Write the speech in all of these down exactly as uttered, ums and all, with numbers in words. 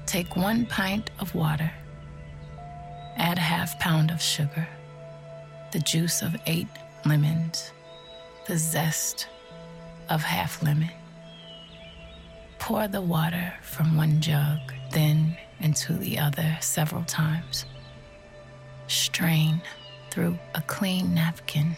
Take one pint of water, add a half pound of sugar, the juice of eight lemons, the zest of half lemon. Pour the water from one jug, then into the other several times. Strain through a clean napkin.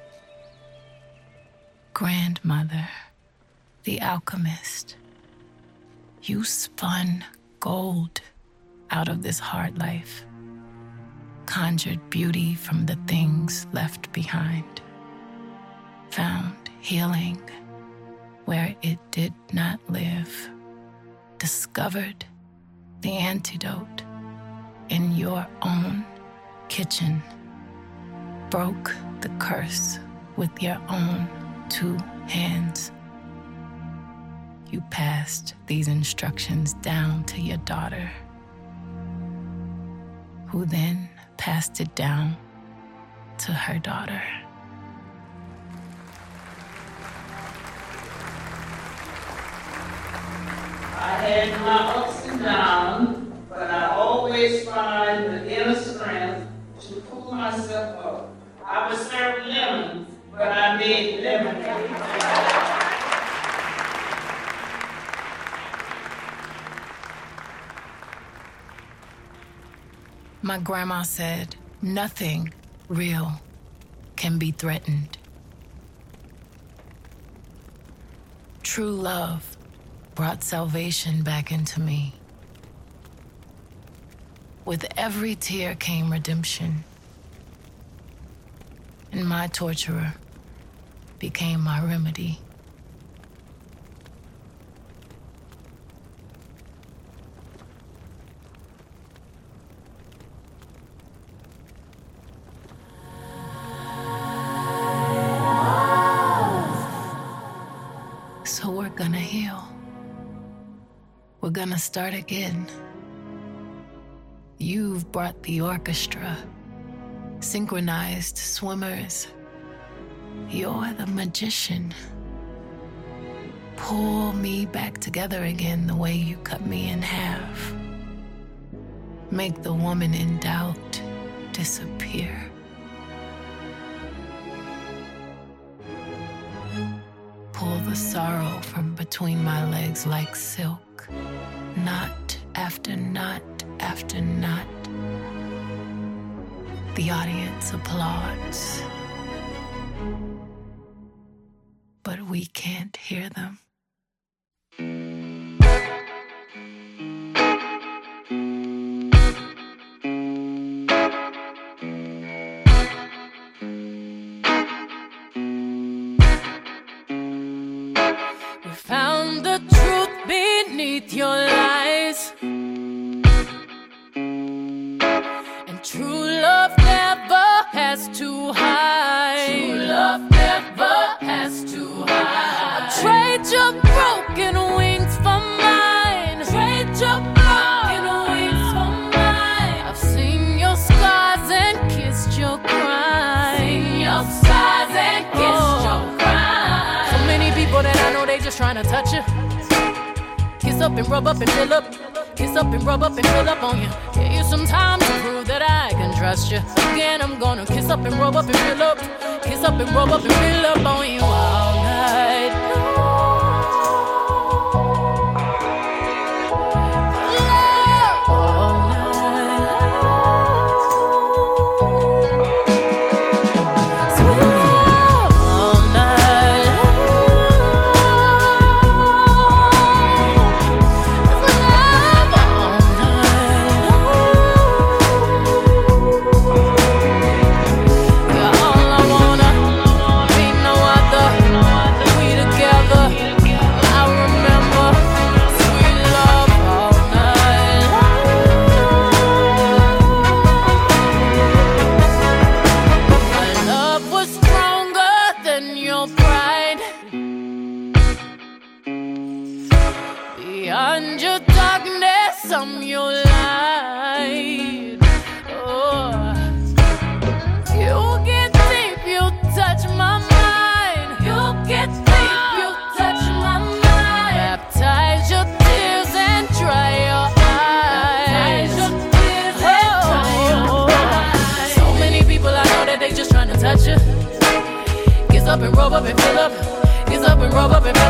Grandmother, the alchemist, you spun gold out of this hard life, conjured beauty from the things left behind, found healing where it did not live, discovered the antidote in your own kitchen, broke the curse with your own two hands. You passed these instructions down to your daughter, who then passed it down to her daughter. I had my ups and downs, but I always find the inner strength to pull myself up. I was served lemons, but I made lemonade. My grandma said, nothing real can be threatened. True love brought salvation back into me. With every tear came redemption, and my torturer became my remedy. So we're gonna heal. We're gonna start again. You've brought the orchestra, synchronized swimmers. You're the magician. Pull me back together again the way you cut me in half. Make the woman in doubt disappear. Pull the sorrow from between my legs like silk, knot after knot after knot. The audience applauds, but we can't hear them. We found the truth beneath your lies, and true love never has to hide. True love never has to hide. I'll trade your broken wings for mine. Trade your broken wings for mine. I've seen your scars and kissed your cries. Seen your scars and kissed oh. your cries. So many people that I know, they just trying to touch you. Kiss up and rub up and fill up. Kiss up and rub up and fill up on you. Give you some time to prove that I can trust you. Again, I'm gonna kiss up and rub up and fill up. Kiss up and rub up and fill up on you all night long. All night long. Sweet love all night beyond your darkness, I'm your light. Oh, you get deep, you touch my mind. You get deep, you touch my mind. Baptize your tears and dry your eyes. up and rub up and fill up. Ease up and rub up and